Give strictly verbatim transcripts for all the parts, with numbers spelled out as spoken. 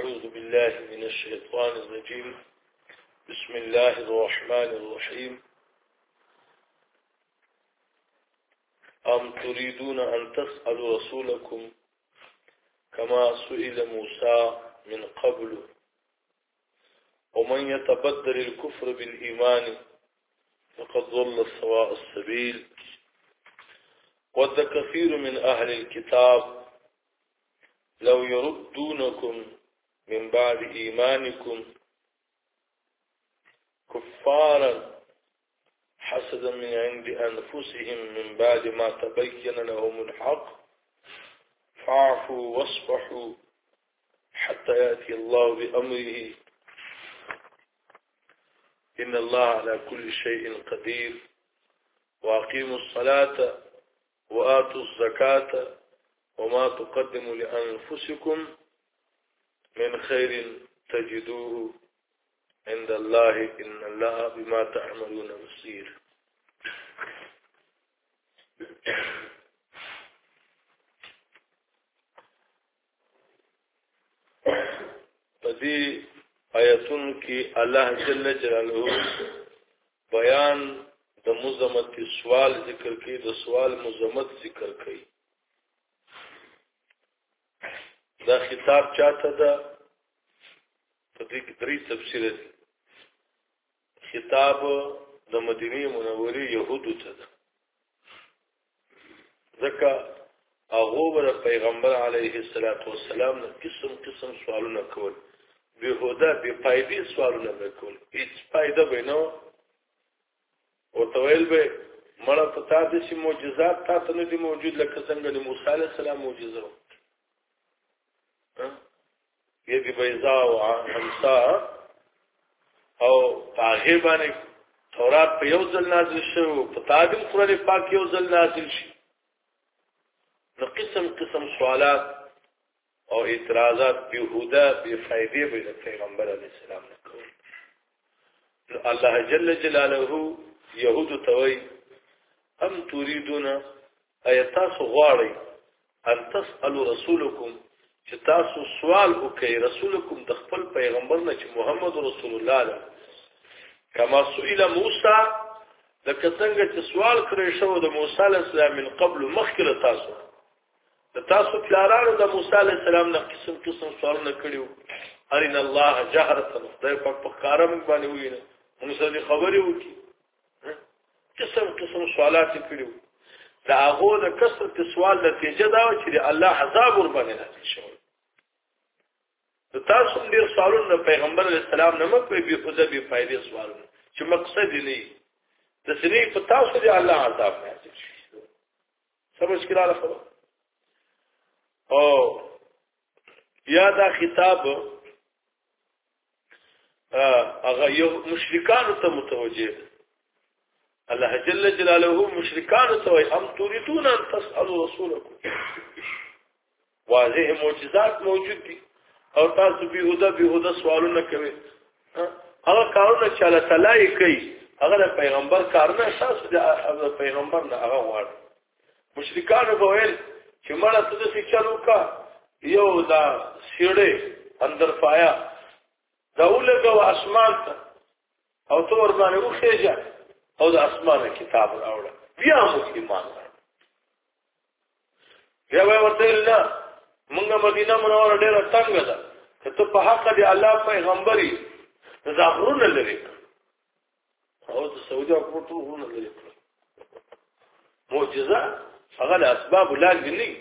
أعوذ بالله من الشيطان الرجيم بسم الله الرحمن الرحيم أم تريدون أن تسألوا رسولكم كما سئل موسى من قبل ومن يتبدل الكفر بالإيمان فقد ضل سواء السبيل ود كثير من أهل الكتاب لو يردونكم من بعد إيمانكم كفارا حسدا من عند أنفسهم من بعد ما تبين لهم الحق فاعفوا واصفحوا حتى يأتي الله بأمره إن الله على كل شيء قدير وأقيموا الصلاة وآتوا الزكاة وما تقدموا لأنفسكم من خير تجدوه عند الله إن الله بما تعملون بصير. فدي آیتون کی الله جل جلاله بیان د مزمت سوال ذکر کوي د سوال مزمت ذکر کوي. دا خطاب چاته ده په دې کې درې تفسیر دي. خطاب د مدینه منورې يهودو ته ده ځکه هغه د پیغمبر علیه الصلاۃ والسلام نه قسم قسم سوالونه کول بهوده بے فائدې سوالونه وکول هیڅ فائدہ به نه او تویل به مړه پتا د شي معجزات تاسو نه دي موجود لکه څنګه د موسی علیه السلام معجزه و یدی بیضا و حمسا او هغه باندې تورات په یو ځل نازل شو په تعلیم قرآن پاک یو ځل نازل شي نو قسم قسم سوالات او اعتراضات بهوده بے فائدې به پیغمبر علیه السلام نه کول. الله جل جلاله يهود توي ام تريدون ايتاس غواړي ان تسالوا رسولكم چې تاسو سوال وکړئ رسولکم د خپل پیغمبر نه چې محمد رسول الله له کما سئل موسی لکه څنګه چې سوال کړی شو د موسی علیه السلام من قبل مخکله تاسو د تاسو پلارانو د موسی علیه السلام نه قسم قسم سوالونه کړیو ارین الله جهرة خدای په پکارم باندې وینه موږ سره خبرې وکړي قسم قسم سوالات کړیو دا هغه د کثرت سوال نتیجه دا چې الله عذاب ور باندې نازل شو. د تاسو ډیر سوالونه پیغمبر علیه السلام نه مکوې به خو د بي فائدې سوالونه چې مقصد نه د سنې په تاسو دی الله عذاب نازل شي. سمجھ کړه خبره او یا دا خطاب هغه یو مشرکان ته متوجه الله جل جلاله مشرکان ته هم تريدون ان تسالوا رسولكم واضح معجزات موجود دي او تاسو بهوده بهوده سوالونه کوي هغه کارونه چې الله تعالی کوي هغه پیغمبر کار نه اساس د پیغمبر نه هغه وړ مشرکان به ویل چې مړه ته څه چلو کا یو دا سیړې اندر پایا دا ولګو اسمان ته او تور باندې وخېجا او د اسمانه کتاب راوړل بیا مسلمان بیا ورته نه مونږه مدینه منوره ډیره څنګه ده که ته په حق دی الله پیغمبري زغرونه لري او د سعودي حکومت ورونه لري معجزه هغه د اسباب لاندې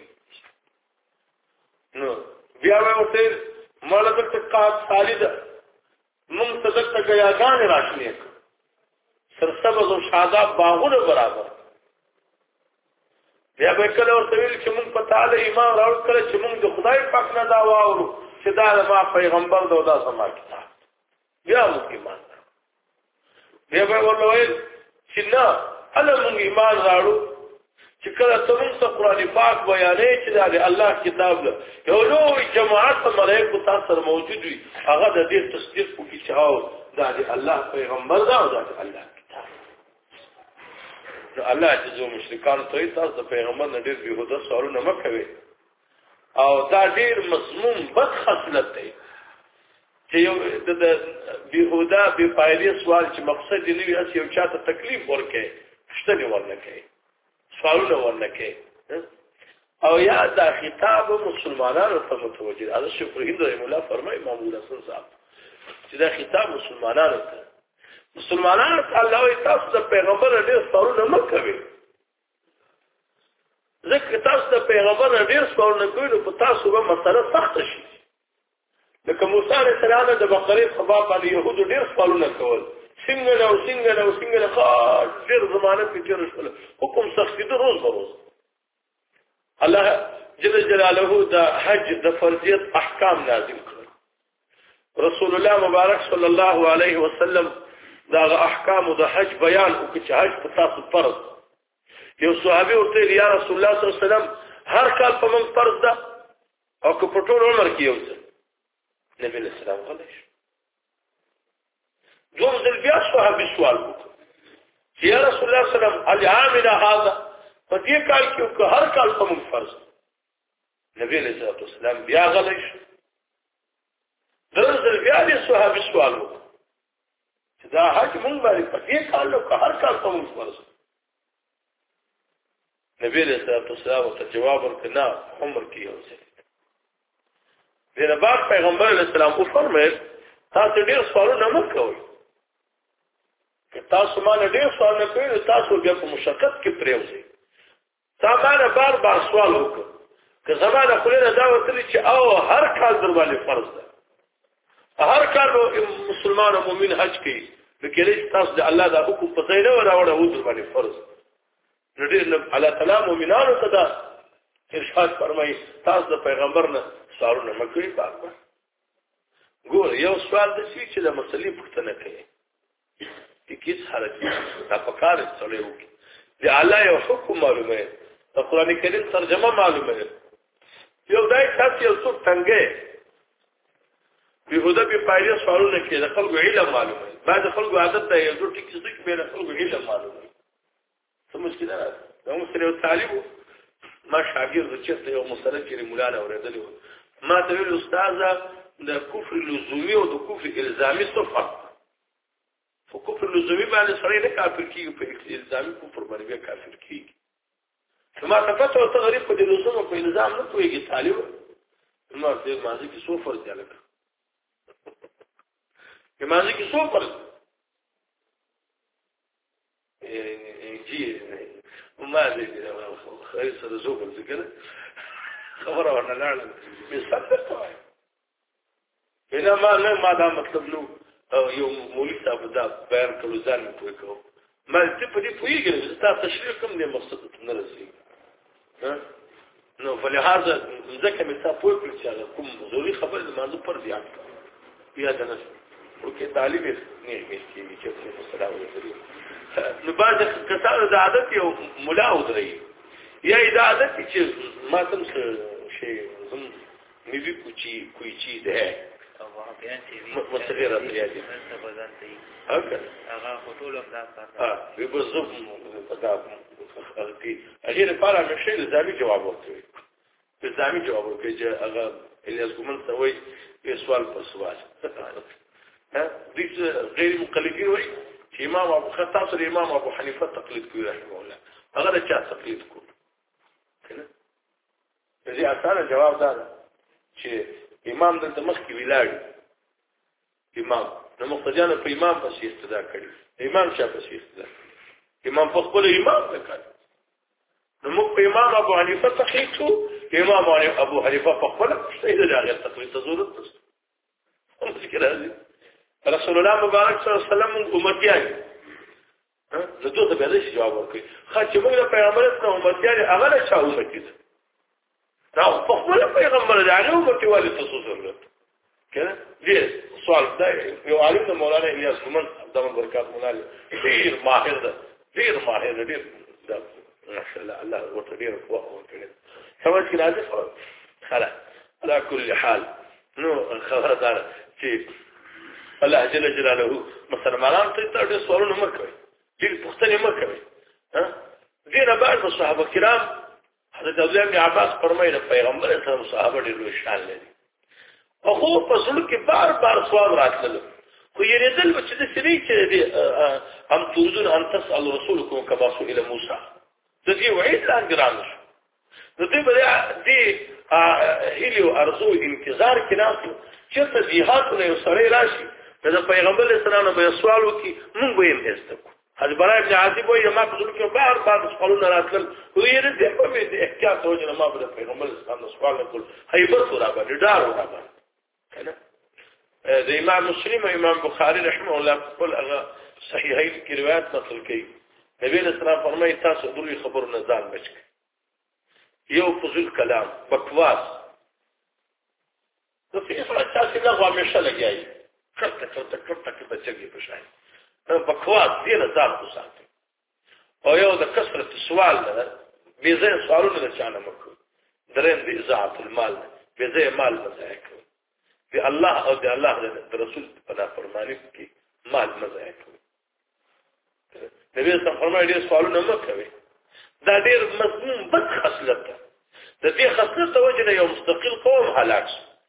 نو بیا ورته مالک ته قات خالد مونږ ته دغه غیاګان راشنه سرسبز او شاداب باغونه برابر بیا به کله ورته ویل چې مونږ په تعالی ایمان راوړ کړ چې مونږ د خدای پاک نه دا واورو چې دا ما پیغمبر دا دا سما کتاب بیا مونږ ایمان بیا به ورته ویل چې نه الله مونږ ایمان راوړو چې کله ته مونږ قرآن پاک بیانې چې دا الله کتاب له یو لوی جماعت ملائکه تاسو سره موجود وي هغه د دې تصدیق کوي چې هاو دا دی الله پیغمبر دا او دا الله الله چې زو مشرکان ته تاسو پیغمبر نه ډیر بهوده سوالونه مکوي او دا ډیر مسموم بد خصلت دی چې یو د بهوده بے فایده سوال چې مقصد یې نه وي اس یو چاته تکلیف ورکړي شته نه ورنکړي سوالونه ورنکړي او یا دا خطاب مسلمانانو ته متوجه ده شکر هند مولا فرمای محمود حسن صاحب چې دا خطاب مسلمانانو ته مسلمانانو ته الله او تاسو د پیغمبر ډېر سوالونه مکوي ځکه تاسو د پیغمبر ډېر سوالونه کوي نو په تاسو به مسله سخت شي لکه موسی علیه السلام د بقره خباب باندې يهودو ډېر سوالونه کول څنګه نو څنګه نو څنګه نه خاص ډېر زمانه کې تیر شول حکم سخت دي روز بروز الله جل جلاله د حج د فرضیت احکام نازل کړ رسول الله مبارک صلی الله علیه وسلم دا احکام د حج بیان او چې حج په تاسو فرض یو صحابي ورته یا رسول الله صلی الله علیه وسلم هر کال په موږ فرض ده او که په ټول عمر کې یو ځل نبی اسلام غلش دوم ځل بیا صحابي سوال وکړ یا رسول الله صلی الله علیه وسلم العامنا هذا په دې کال کې که هر کال په موږ فرض نبی اسلام بیا غلش درځ بیا دې صحابي سوال وکړ چې دا حج موږ باندې په دې کال کې هر کال په موږ فرض نبی علیہ السلام ته جواب ورکړ عمر کې یو ځل دغه بعد پیغمبر علیہ السلام او فرمایل تاسو ډیر سوالونه نه کوئ که تاسو ما نه ډیر سوالونه کوئ تاسو بیا په مشقت کې پریوځئ سامان بار بار سوال وکړه که زمانه خلینو دا وتلی چې او هر کال در باندې فرض ده هر کال مسلمان او مؤمن حج کوي لکه تاسو د الله د حکم په ځای نه راوړو او در باندې فرض ندیر الله تعالی مومنانو ته دا ارشاد فرمایي تاسو د پیغمبر نه سوالونه مکوئ پاک ګور یو سوال د شي چې د مسلې پوښتنه کوي هیڅ حرج نه دا پکاره څلې وکي د الله یو حکم معلومه د قران کریم ترجمه معلومه یو دای تاسو یو څو څنګه بهوده په پایله سوالونه کوي د خلکو علم معلومه بعد خلکو عادت ته یو ټکی څه کې به د خلکو علم معلومه سمجھ کړه دا موږ سره طالب ما شاګرد چې یو مسله کې مولا نه اوریدلی ما ته ویل استاد د کفر لزومی او د کفر الزامی څه فرق په کفر لزومی باندې سره نه کافر کیږي په الزامی کفر باندې کافر کیږي ما ته پته او تغریب په لزوم او په الزام نه کوي طالب نو د ماضی کې څو فرق دی لکه په ماضی کې څو فرق جی ما دې خیر سره زوبل ذکر خبره ورنه لاړه مصدق وای بنا ما نه ما دا مطلب نو یو مولوی صاحب دا بیان کولو ځان کوي کو ما دې په دې پوېږم چې تاسو تشریح کوم دې مقصد ته نه رسېږي ها نو فلهذا ځکه مې تاسو پوه کړی چې کوم ضروري خبر د موضوع پر ځای بیا دا نه ورکه طالب نه کېږي چې په سلام علیکم نو بعد کسانو د عادت یو مولا ودري یا د عادت چې ما تم شي زم میوي کوچی کوچی ده او بیان چې مصغره ریاضي څه بدل دی هغه هغه خطول هم دا کار ها به بزوب دا هغه هغه لپاره مشه لزامي جواب ورکوي لزامي جواب ورکوي چې هغه الیاس ګمن سوي په سوال په سوال ها دې غیر مقلدین وایي امام ابو خطاب سره امام ابو حنیفه تقلید کوي رحمه الله هغه چا تقلید کوي کنه دې اصله جواب دا چې امام د مخ کې ویلاړ امام نو مقتدیان په امام پسې استدا کړي امام چا پسې استدا امام په خپل امام وکړ نو موږ په امام ابو حنیفه تقلید کوو امام ابو حنیفه په خپل څه د هغه تقلید ضرورت نشته هم ذکر راځي رسول الله مبارک صلی الله علیه وسلم امتیان ها زه ته به دې جواب ورکړم خا چې موږ د پیغمبر سره امتیان هغه نه چا امتی ده دا په خپل پیغمبر د هغه امتی والي تاسو ضرورت کنه دې سوال دا یو عالم د مولانا الیاس ګمن دمن برکات مولانا ډیر ماهر ده ډیر ماهر ده ډیر ماشاء الله الله ورته ډیر قوه ورکړي سمجھ کې راځي خلاص على كل حال نو خبردار چې الله جل جلاله مسلمانان ته ډېر سوالونه مکوي ډېر پوښتنې مکوي ها دینه بعد صحابه کرام حضرت عبد الله بن عباس فرمایي پیغمبر اسلام صحابه ډېر لوی شان لري او خو په سلو کې بار بار سوال راتلل خو یریدل چې د سری چې هم تريدون ان تسال رسولكم كما سئل موسى د دې وعید لاندې رانه نو دې بیا دې هیلو ارزو انتظار کې ناسو چې ته جهاد نه سره راشي د پیغمبر اسلام به سوال وکي مونږ به یې استکو حضرت برای ابن عازب وایي ما په ټول کې بار بار سوالونه راتلل خو یې دې په دې احتیاط وجه ما په پیغمبر اسلام سوال نه کول هیبت ورا باندې ډار ورا باندې کنه د امام مسلم او امام بخاری رحمه الله خپل هغه صحیحین کې روایت نقل کړي نبی اسلام فرمایي تاسو دغه خبر نه ځان بچ یو فضل کلام بکواس نو په هغه تاسو نه غواړئ لګیای کړه کړه کړه کړه بچی په شای بکواس دې نه ځان وساتئ او یو د کثرت سوال نه بيزه سوالونه نه چانه مکو درېم دې اضاعت المال بيزه مال مزایک په الله او د الله د رسول په نافرمانی کې مال مزایک نبی صلی الله علیه وسلم سوالونه مکوي دا ډېر مضمون بد خصلت ده د دې خصلت وجه یو مستقل قوم هلاک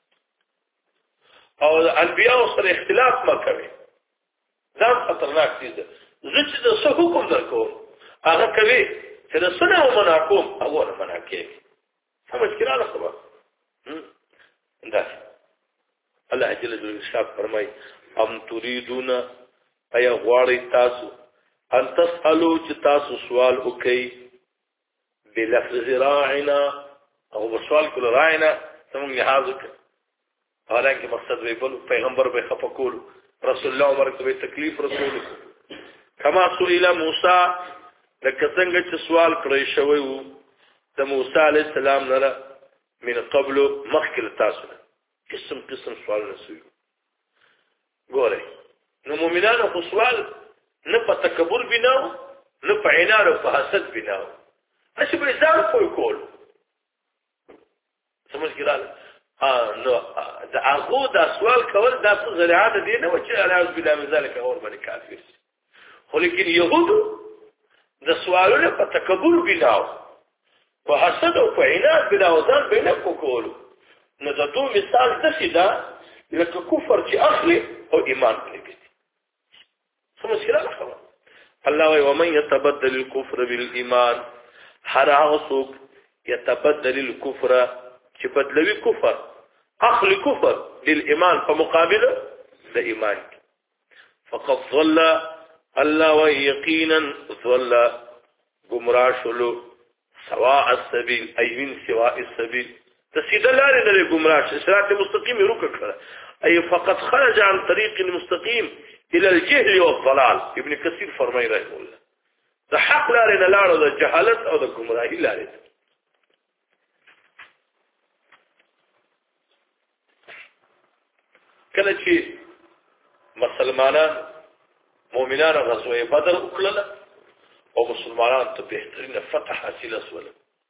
او انبیاء سره اختلاف مکوي دا خطرناک دي زه چې د څه حکم درکوم هغه کوي چې د سنه او مناقوم هغه مناکي سمجھ کړه له خبر دا الله جل جلاله شاب فرمای ام تريدون اي غواړی تاسو ان تسالو چې تاسو سوال وکئ بلفظ راعنا او سوال کول راعنا څنګه لحاظ وکړه حالانکه مقصد وی بل پیغمبر به خفقول رسول الله عمر به تکلیف رسول کما سئل موسی لکه څنګه چې سوال کړی شوی وو د موسی علی السلام نه من قبل مخکل تاسو قسم قسم سوال نسوي ګوره نو مؤمنانو خو سوال نه په تکبر بناو نه په عناد او په حسد بناو اسی په ځان کوی کول سمجھ ګرال ها نو دا هغه دا سوال کول دا څه زریعه دي نه و چې اعوذ بالله من ذلک اور باندې کافر خو لیکن يهود د سوالونو په تکبر بناو په حسد او په عناد بناو ځان بینه کول نو دا دوه مثال د سیدا لکه کفر چې اخلي او ایمان پرې سمجھ ګرال خبر الله وي ومن يتبدل الكفر بالايمان هر هغه څوک يتبدل الكفر چې بدلوي کفر اخلي كفر بالإيمان فمقابله ده إيمان فقد ظل الله ويقينا ظل قمراشلو سواء السبيل أي من سواء السبيل تسيد الله لنا قمراش إسراء المستقيم يروك أي فقد خرج عن طريق المستقيم إلى الجهل والضلال ابن كثير فرمي رحمه الله ده حق لنا لنا ده جهالت أو ده قمراهي لنا کله چې مسلمانان مؤمنان غزوه بدر وکړه او مسلمانان ته بهترین فتح حاصله شول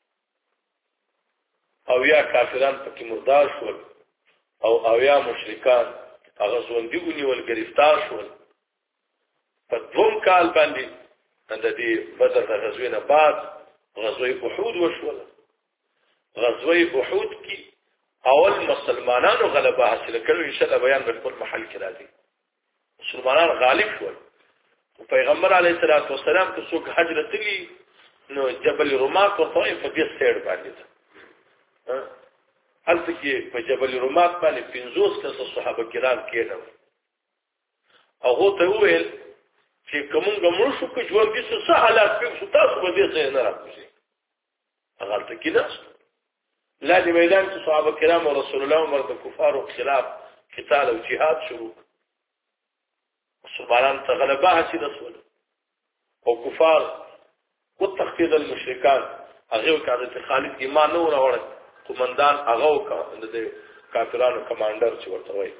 او یا کافران پکې مردار شول او او یا مشرکان هغه ژوندۍ ونیول گرفتار شول په دوم کال باندې د دې بدر د غزوې نه بعد غزوه احد وشول غزوه احد کې اول مسلمانانو غلبه حاصل کړو ان شاء الله بیان په خپل محل کې راځي مسلمانان غالب شول او پیغمبر علیه الصلاۃ والسلام که څوک هجرت لي نو جبل رمات او طائف په دې سیر باندې ده هلته کې په جبل رمات باندې پنځوس کس صحابه کرام کېنو او هو ته ویل چې کوم ګمړو شو کې ژوند دي څه حالات په تاسو به دې ځای نه راځي هغه ته کې نه لا دي میدان کې صحابه کرام او رسول الله عمر د کفارو خلاف قتال او جهاد شروع مسلمانان ته غلبه حاصل شول او کفار وتخفيض المشركان هغه کاذ خالد ایمان نه وروړ قومندان هغه کا د کافرانو کمانډر چې ورته وای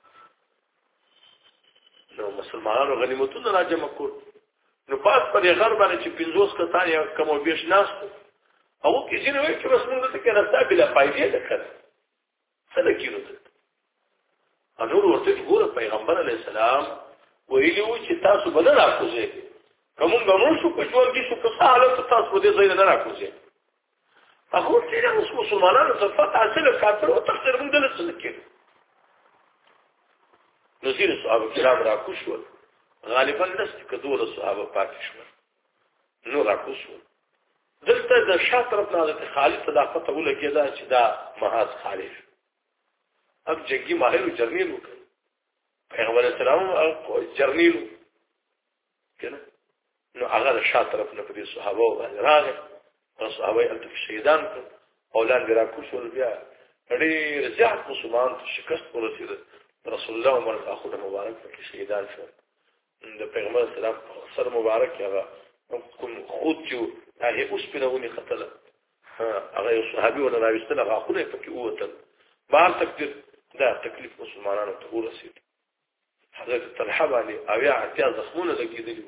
نو مسلمانانو غنیمتونه راجمع کړ نو پاس پر غرب باندې چې پنځوس کسان یا کوم بیش ناس او کې چې نو چې بس موږ ته کې راسته بلا فائدې ده کړ څه کېږي نو انور ورته ګوره پیغمبر علی السلام ویلو چې تاسو بدل راکوځي کوم غمون شو په جوړ کې شو په حالت تاسو دې ځای نه راکوځي هغه چې موږ مسلمانانو ته فتح حاصل کړو او تخسر موږ دلته څه کېږي نو ځینې صحابه کرام راکوش ول غالبا نست کدول صحابه پاتې شول نو راکوش ول دلته د شا طرف نه د خالد صداقت ولګیدا چې دا محاذ خالد اب جنگي ماهر جرنیل وکړ پیغمبر اسلام جرنیل کنه نو هغه د شا طرف نه په صحابه باندې راغی او صحابه الته شهیدان کړ اولاد راکوش ول بیا ډېر زیات مسلمان شکست ورسید رسول الله عمر اخو مبارک کې شهیدان شو د پیغمبر اسلام سر مبارک هغه کوم خود چې هغه اوس په نوونی خطر هغه صحابي ولا راوستل هغه خو نه پکې وته بار تقدیر دا تکلیف مسلمانانو ته ورسید حضرت طلحه باندې اویا اتیا زخمونه لګیدل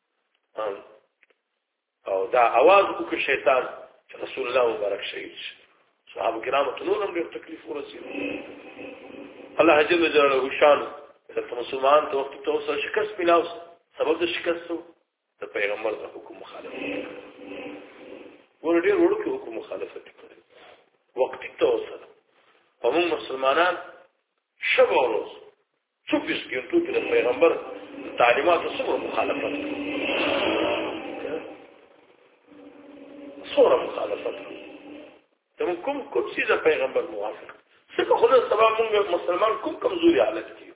او دا आवाज وکړ شیطان چې رسول الله مبارک شهید شي صحابه کرام ته نور هم تکلیف ورسید الله جل جلاله شان د مسلمان ته وخت ته وسه شکست ملاوس سبب د شکست د پیغمبر د حکم مخالفت ور ډیر ورکه حکم مخالفت کړي وخت ته وسه هم مسلمانان شب او روز چوپس کېنټو د پیغمبر تعلیمات سره مخالفت سره مخالفت تم کوم کوم څه د پیغمبر موافق څنګه خو د سبا موږ مسلمان کوم کمزوري حالت کې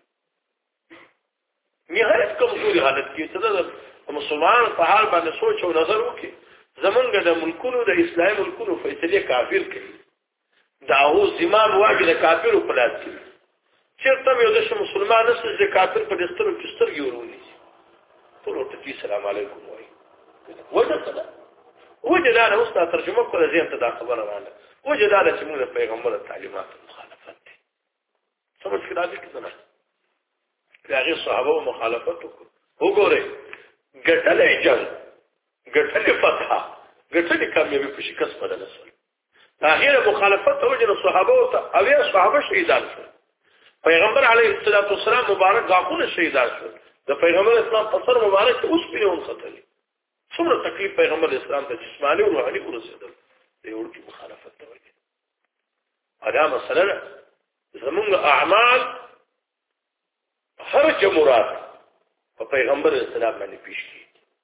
نهایت کمزوري حالت کې څه د مسلمان په حال باندې سوچ او نظر وکړي زمونږ د ملکونو د اسلامي ملکونو فیصله کافر کوي دا هو زمام واجب د کافر په لاس کې چیرته یو د مسلمان نسل د کافر په دستور کې سترګې ورونی ټول ورته السلام علیکم وایي وجه څه ده وجه دا نه اوس ترجمه کوله زه ته دا خبره رااله وجه دا چې موږ د پیغمبر تعلیمات مخالفت دي سمجھ کړه دې څه نه هغه صحابه مخالفت وګورئ ګټلې جنگ ګټلې فتح ګټلې کامیابی په شکست بدل شول اخیره مخالفت وجه صحابه او اویا صحابه شهیدان شول پیغمبر علیه الصلاۃ والسلام مبارک غاښونه شهیدان شول د پیغمبر اسلام په سر مبارک اوس پیرون خطرې څومره تکلیف پیغمبر اسلام ته جسمانی او روحاني ورسېدل دی ورته مخالفت ته وایي ادا مثلا زمونږ اعمال هر جمرات په پیغمبر اسلام باندې پیش کی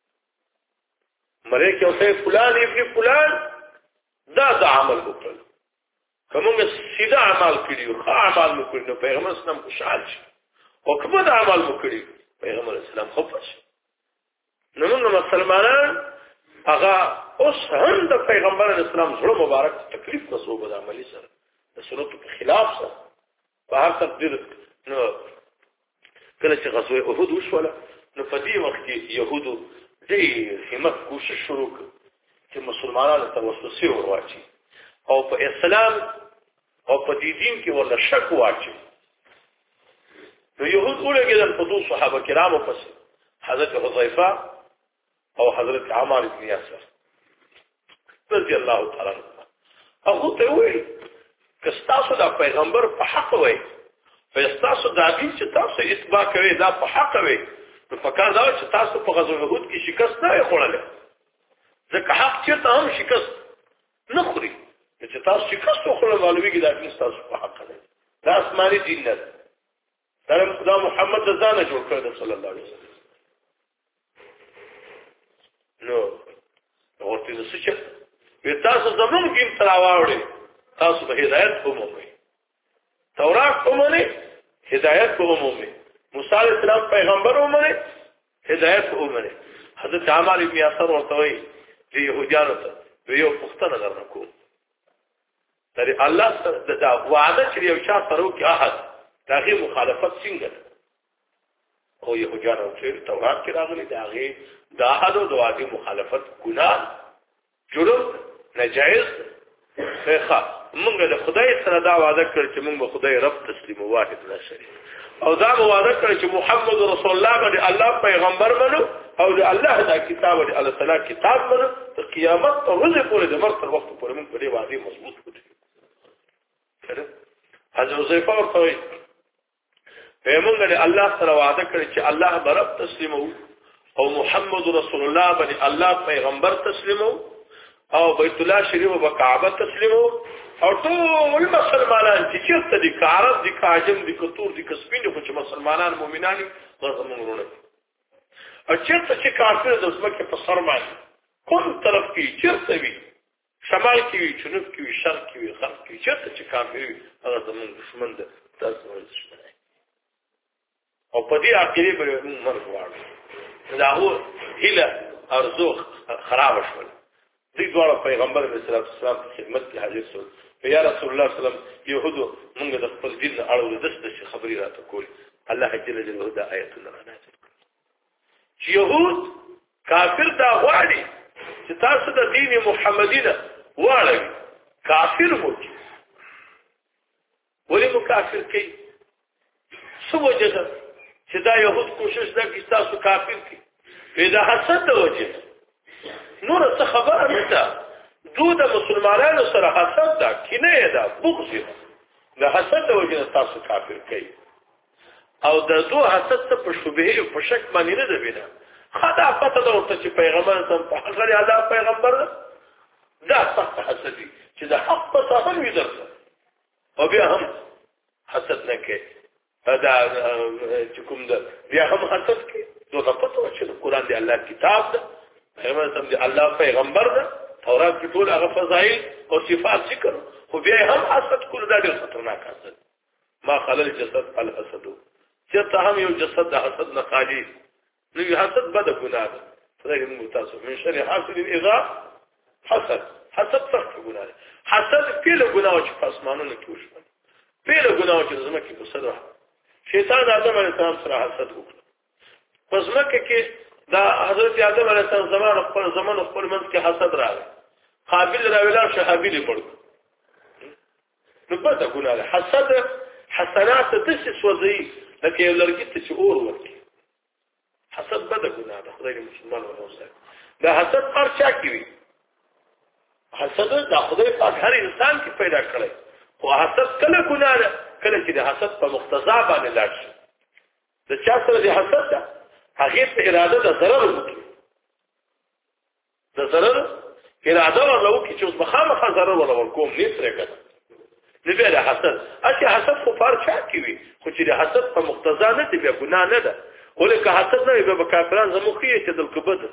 ملائکه او ته فلان ابن فلان دا د عمل وکړ کومه سیده عمل کړیو ښه عمل وکړو پیغمبر اسلام خوشحال شي او کومه عمل وکړي پیغمبر اسلام خوښ شي نو موږ مسلمانان هغه اوس هم د پیغمبر اسلام زړه مبارک تکلیف مسوبه د عملی سره د سنتو په خلاف سره په هر تقدیر نو کله چې غزوه احد وشوله نو په دې وخت کې يهودو دې همت کوشش شروع کړ چې مسلمانانو ته وسوسه ورواچي او په اسلام او په دې دین کې ولا شک واچي نو يهود ولګل په دوه صحابه کرامو پس حضرت حذیفه او حضرت عمار بن یاسر رضی الله تعالی عنہ هغه ته وایي که تاسو د پیغمبر په حق وایي فاستاسو د دین چې تاسو اتباع کوي دا په حق وي نو فکر دا چې تاسو په غزوه احد کې شکست نه خوړل ځکه حق چې ته هم شکست نه خوري چې تاسو شکست خوړل معلومي کې دا چې تاسو په حق نه دا آسماني دین نه دا خدا محمد ځانه جوړ کړ صلی الله علیه وسلم نو ورته څه چې وي تاسو زموږ دین تراوړي تاسو به هدایت ومومئ تورات ومنئ هدایت ومومئ موسی علیہ السلام پیغمبر ومنئ هدایت ومنئ حضرت عمر بن یاسر ورته وی چې يهودانو ته یو پښتنه درنکو ترې الله سره دا وعده چې یو چا سره وکي احد داغه مخالفت څنګه او يهودانو چې تورات کې راغلي داغه دا احد او دواغه مخالفت ګناه جرم ناجائز ښه موږ د خدای سره دا وعده کړ چې موږ به خدای رب تسلیم واحد نه شریک او دا وعده کړ چې محمد رسول الله باندې الله پیغمبر منو او د الله دا کتاب او الله تعالی کتاب منو ته قیامت ته ورځې پورې د مرګ تر وخت پورې موږ په دې وعده مضبوط وکړو حضرت حذیفه ورته وایي موږ د الله سره وعده کړ چې الله به رب تسلیمو او محمد رسول الله باندې الله پیغمبر تسلیمو او بیت الله شریف او کعبه تسلیمو او ټول مسلمانان چې چیرته دي کارب دي کاجم دي کتور دي کسپین دي خو چې مسلمانان مؤمنان دي هغه زموږ ورونه او چیرته چې کافر د ځمکې په سر باندې کوم طرف کې چیرته وي شمال کې وي جنوب کې وي شرق کې وي غرب کې چیرته چې کافر وي هغه زموږ دشمن ده تاسو دشمن او په دې عقیده به موږ مرګ غواړو دا هو هله ارزو خراب شول دې ډول پیغمبر علیه السلام په خدمت کې حاضر شول یا رسول الله صلی الله علیه وسلم يهودو موږ د خپل دین اړه د څه خبري راته کول الله جل جلاله دا آیتونه نازل کړ چې يهود کافر دا غواړي چې تاسو د دین محمدي نه واړی کافر مو ولې مو کافر کوي څه وجه ده چې دا يهود کوشش ده چې تاسو کافر کړي پیدا حسد وجه نور څه خبره نه ده دو د مسلمانانو سره حسد ده کینه ده بغض ده د حسد وجه تاسو کافر کوي او د دو حسد څخه په شبهه او په شک باندې نه ده بنا خدا پته ده ورته چې پیغمبر سم په حق لري ادا پیغمبر دا سخت حسد دي چې د حق په څیر وي درته او بیا هم حسد نه کوي دا چې کوم ده بیا هم حسد کوي دوه پته چې قرآن دی الله کتاب ده پیغمبر سم دی الله پیغمبر ده تورات کې ټول هغه فضایل او صفات ذکر خو بیا هم حسد کول دا ډېر خطرناک حسد ما خلل جسد الحسد چې ته هم یو جسد د حسد نه خالی نو حسد بد ګناه ده خدای دې تاسو من شر حاسد اذا حسد حسد سخت ګناه ده حسد پیله ګناه چې پسمانونه کې وشو پیله ګناه چې زمکه په صدر شیطان آدم علیه السلام سره حسد وکړ پس مکه کې دا حضرت آدم علیه السلام زمان خپل زمان خپل منځ کې حسد راغی قابل راویلار شهابیل پړ نو پته ګناه ده حسد حسنات تسس وزي لکه یو لرګي ته چې اور ورکی حسد بده ګناه ده خدای دې مسلمان ورسره دا حسد هر چا کې وي حسد دا خدای پاک هر انسان کې پیدا کړی خو حسد کله ګناه ده کله چې د حسد په مقتضا باندې لاړ شي د چا سره د حسد ده هغه په اراده د ضرر وکړي د ضرر اراده ورلو کې چې اوس مخامخ ضرر ولا ورکوم نه سره کړه نبی د حسد اته حسد خو فرچا کی وي خو چې د حسد په مقتضا نه دی بیا ګناه نه ده ولکه حسد نه به کافران زموخي چې دل کبد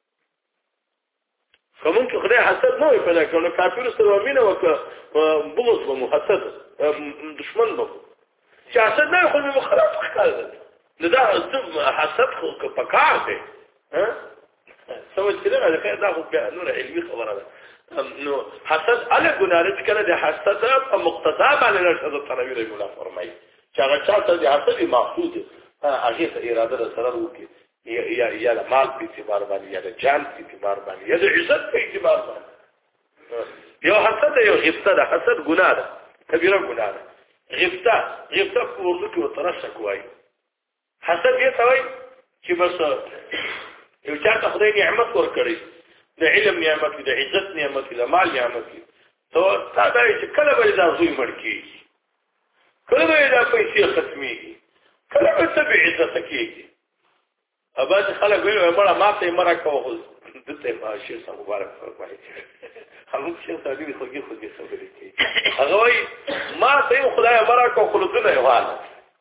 کوم چې خدای حسد نه پیدا کړو کافر سره ومنه وک بغض و محسد دشمن به چې حسد نه خو مخالف ښکاري نه دا حسد خو په کار دی ها سوي چې دا خیر دا خو نور علمي خبره ده نو حسد علی ګناه کړه د حسد په مقتضا باندې رسول تنویر مولا فرمایي چې هغه چاته د حسد مقصود هغه ته اراده سره وکړي یا یا د مال په اعتبار باندې یا د جان په اعتبار باندې یا د عزت په اعتبار باندې یو حسد یو غیبت ده حسد ګناه ده کبیره ګناه ده غیبت غیبت په ورته کې وترشه کوي حسد یې توي چې بس یو چاته خدای نعمت ورکړي د علم نعمت د عزت نعمت د مال نعمت ته تا دا چې کله به دا زوی مړ کیږي کله به دا پیسې ختميږي کله به څه به عزت کیږي ابا خلک ویل مړه ماته مړه کوو دته ما شي سم مبارک فرمایي هغه چې سړي خوږي خوږي خبرې کوي هغه وايي ما ته خدای مړه کوو خلودنه یواله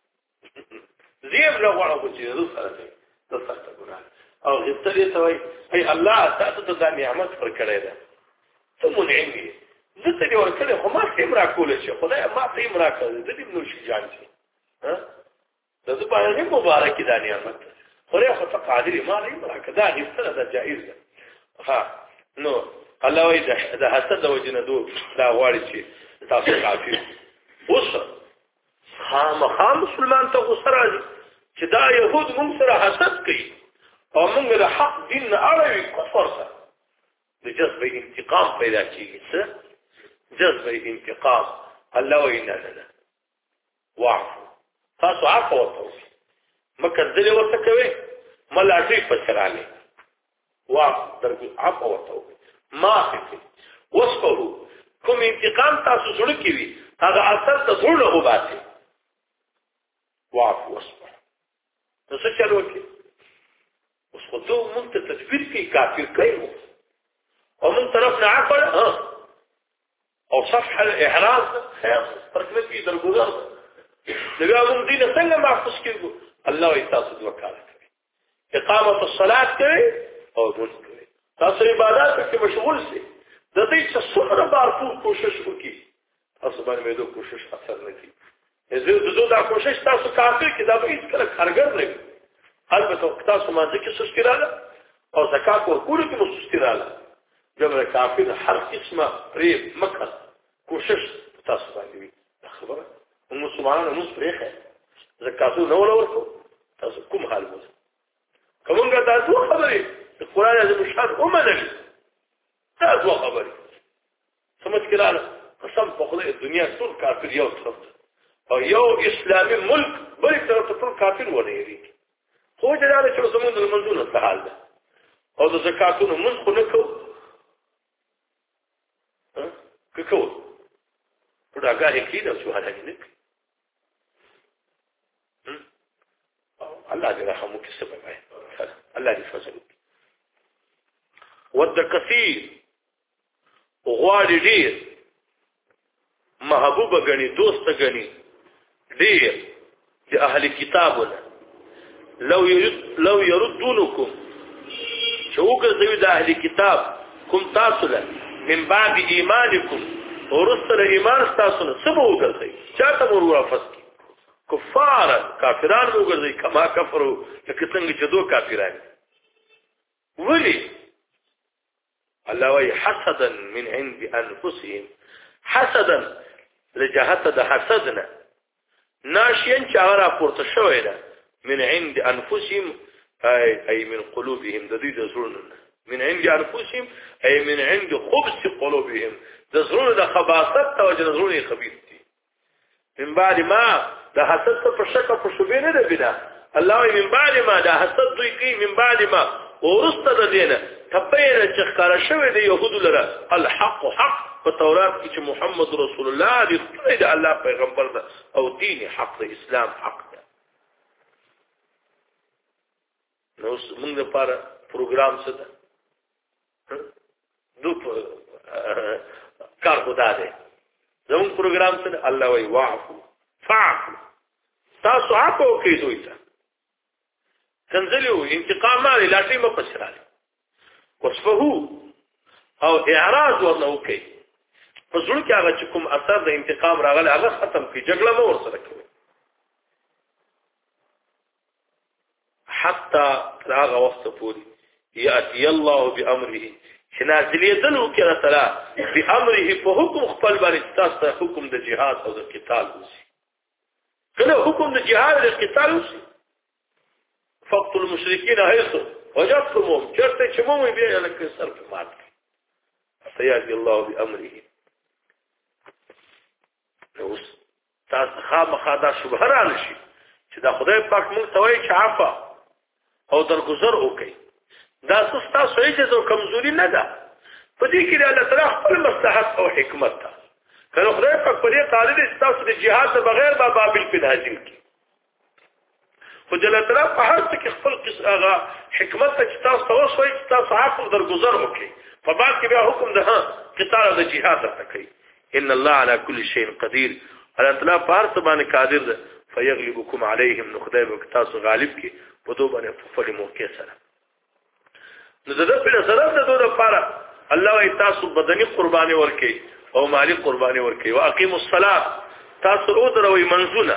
زیب نه غواړم چې زه سره دې د سخت ګناه او غیبت دې ته وای ای الله تاسو ته د نعمت پر کړی ده ته منعم دي زه ته دې ورکړې خو ما څه امرا کول شي خدای ما څه امرا کړې دې دې نو شي جان شي ها د دې باندې مبارک دي نعمت خدای خو قادر ما دې امرا کړه دا غیبت ده جائز ده ها نو الله وای ده حسد وجنه دو دا غواړي چې تاسو کافر اوس خام خام مسلمان ته غوسه راځي چې دا يهود موږ سره حسد کوي او موږ د حق دین نه اړوي کفر سره د جذبه انتقام پیدا کیږي څه جذبه انتقام الله وینا نه واعفو تاسو عفو وکړئ مکه ځلې ورته کوي ملاټي پچراله واعفو درګو عفو وکړئ ما فکر وصفه کوم انتقام تاسو زړه کې وي هغه اثر ته زړه وباسي واعفو وصفه څه چلو کې اوس خو ته مونږ ته تدبیر کې کافر کوي او مونږ طرف نه عقل ها او صفح الاحراز خیر پرکله کې درګوزر دغه موږ دینه څنګه محفوظ کړو الله ای تاسو د وکالت کوي اقامت الصلاه کوي او موږ کوي تاسو عبادت کې مشغول سي د دې څه څومره بارفور کوشش وکړي تاسو باندې مې کوشش اثر نه کوي زه د زو دا کوشش تاسو کافر کې دا به هیڅ کله کارګر نه وي البته تاسو مازه کې سستیراله او زکات ورکول کې مستیراله جبر کافر هر قسمه ریب مکر کوشش تاسو باندې وي خبره موږ سبحان موږ پرېخه زکاتو نو ورکو تاسو کوم حال وو کومه تاسو خبرې قرآن عظیم شان اومنل تاسو خبرې سمجھ کړه قسم په خدای دنیا ټول کافر یو طرف او یو اسلامي ملک بل طرف ته ټول کافر ونه یری خو جلاله چې زمونږ د منځونو څه حال ده او د زکاتونو موږ خو نه کوو ها کوو په داګه کې دا څه حال نه الله دې رحم وکړي سبب وي الله دې فضل وکړي ود کثیر غواړي ډیر محبوب غني دوست غني ډیر د اهل کتابونه لو يرد لو يردونكم شوګه زوی د اهل کتاب کوم تاسو له من بعد ایمانکم ورسل ایمان تاسو له سبو وګرځي چاته مور واپس کفار کافران وګرځي کما کفرو لکه څنګه چې دوه کافران ولي الله وي حسدا من عند انفسهم حسدا لجهت د حسدنا ناشين چاغرا پورته شوې ده من عند انفسهم اي اي من قلوبهم د دې زړونو من عند انفسهم اي من عند خبث قلوبهم د زړونو د خباثت توجه زړونو خبيث دي من بعد ما د حسد په شک په شوبې نه ده بنا الله من بعد ما د حسد دوی کوي من بعد ما ورسته د دینه تبین چې ښکارا شوی دی يهود لره الحق حق په تورات کې چې محمد رسول الله دی خدای د الله پیغمبر ده او دین حق د اسلام حق ده نو موږ لپاره پروګرام څه ده دو کار خدا ده زموږ پروګرام څه ده الله وی واعفو فاعفو تاسو عفو کوي دوی ته تنزلوا انتقام مالي لا شيء مفسراله وصفه او اعراض ورنه کوي فزړه کې هغه چې کوم اثر د انتقام راغلی هغه ختم کی جګړه مو ورسره کوي حتى هغه وخت پورې یاتي الله بامره چې نازلې دلو کې رسلا بامره په حکم خپل باندې تاسو حکم د جهاد او د قتال وسی کله حکم د جهاد او د قتال وسی فقط المشركين حيث وجدتمهم چرته چې مو بیا لکه سر په مات سيادي الله بامره نو تاسو خامخا دا شبهه راشي چې دا خدای پاک موږ ته وایي چې عفا او درگذر وکړي دا تاسو عجز او کمزوري نه ده په دې کې الله تعالی خپل مصلحت او حکمت ده کله خدای پاک په دې قالب تاسو د جهاد بغیر با بابل په حاصل کی خو جل تعالی په هر څه کې خپل قصه حکمت ته تاسو توسوي تاسو عفو درگذر وکړي په بعد کې بیا حکم ده قتال او جهاد ته کوي ان الله على كل شيء قدير الله تعالی په هر څه باندې قادر ده فيغلبكم عليهم نو خدای به تاسو غالب کی په دوه باندې په فل موقع سره نو دغه په سره د دوه لپاره الله ای تاسو بدني قرباني ورکي او مالی قرباني ورکي واقيموا الصلاه تاسو او دروي منزونه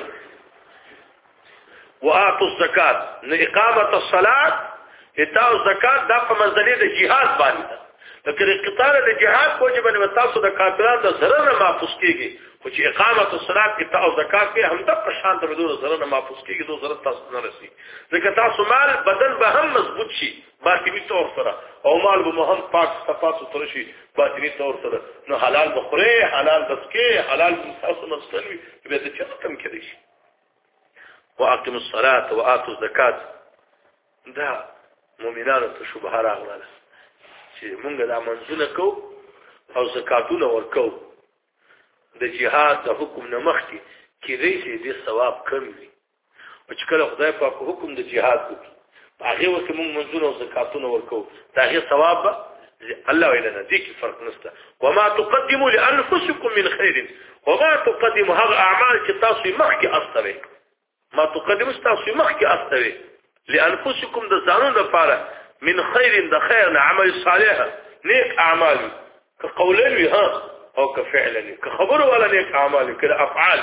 واعطوا الزکات نو اقامه الصلاه اتاو زکات د په منځلې د جهاد باندې لکه قتال د جهاد کوجب نه تاسو د کافرانو د ضرر نه محفوظ کیږي خو چې اقامت الصلاه اتاو زکات په هم د شان ته بدون ضرر نه محفوظ کیږي دوه ضرر تاسو نه رسي ځکه تاسو مال بدن به هم مضبوط شي باطنی طور سره او مال به هم پاک صفات تر شي باطنی طور سره نو حلال بخوره حلال بسکه حلال تاسو مسکنوي به د چا کم کړی شي واقيموا الصلاه واتوا الزکات دا مؤمنانو ته شبهه راغله چې مونږ دا منځونه کو او زکاتونه ورکو د جهاد د حکم نه مخکې کې ریسي د ثواب کم وي او چې کله خدای پاک حکم د جهاد وکړي هغه وخت مونږ منځونه او زکاتونه ورکو دا هغه ثواب الله ویلنا دي کې فرق نشته وما تقدموا لانفسكم من خير وما تقدموا هغه اعمال چې تاسو مخکې استوي ما تقدموا تاسو مخکې استوي لانفسكم د ځانونو لپاره من خير د خير نه عمل صالح نیک اعمال كقولن وي ها او كفعلن كخبر ولا نیک اعمال كده افعال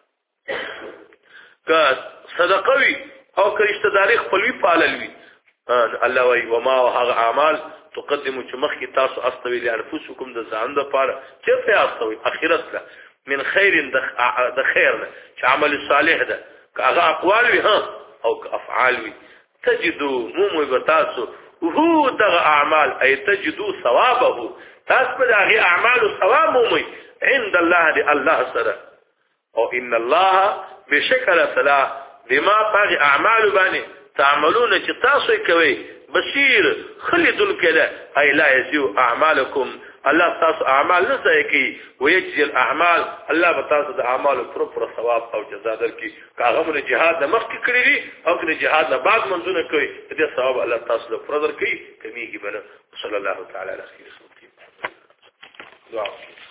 كصدقه وي او كرشتداري خپلوي پاللوي الله وي وما هغه اعمال تقدموا چې مخکې تاسو استوي لانفسكم د ځان لپاره چې په استوي اخرت له من خير د خير نه چې عمل صالح ده كهغه اقوال وي ها او كافعال وي تجدوا مو بتاسو هو دغه اعمال اي تجدوا ثوابه تاسو په دغه اعمال ثواب مومي عند الله دي الله سره او ان الله بشکل صلاح بما طاغ اعمال باندې تعملون چې تاسو کوي بصير خلد الكلا اي لا يزيو اعمالكم الله تاسو اعمال نه ځای کوي ويجزي الاعمال الله بتاسو د اعمال پر پر ثواب او جزا درکې کاغه من جهاد مخ کې کړی دي او کله جهاد نه بعد منځونه کوي دې ثواب الله تاسو له پر درکې کمیږي بل صلی الله تعالی علیه وسلم دعا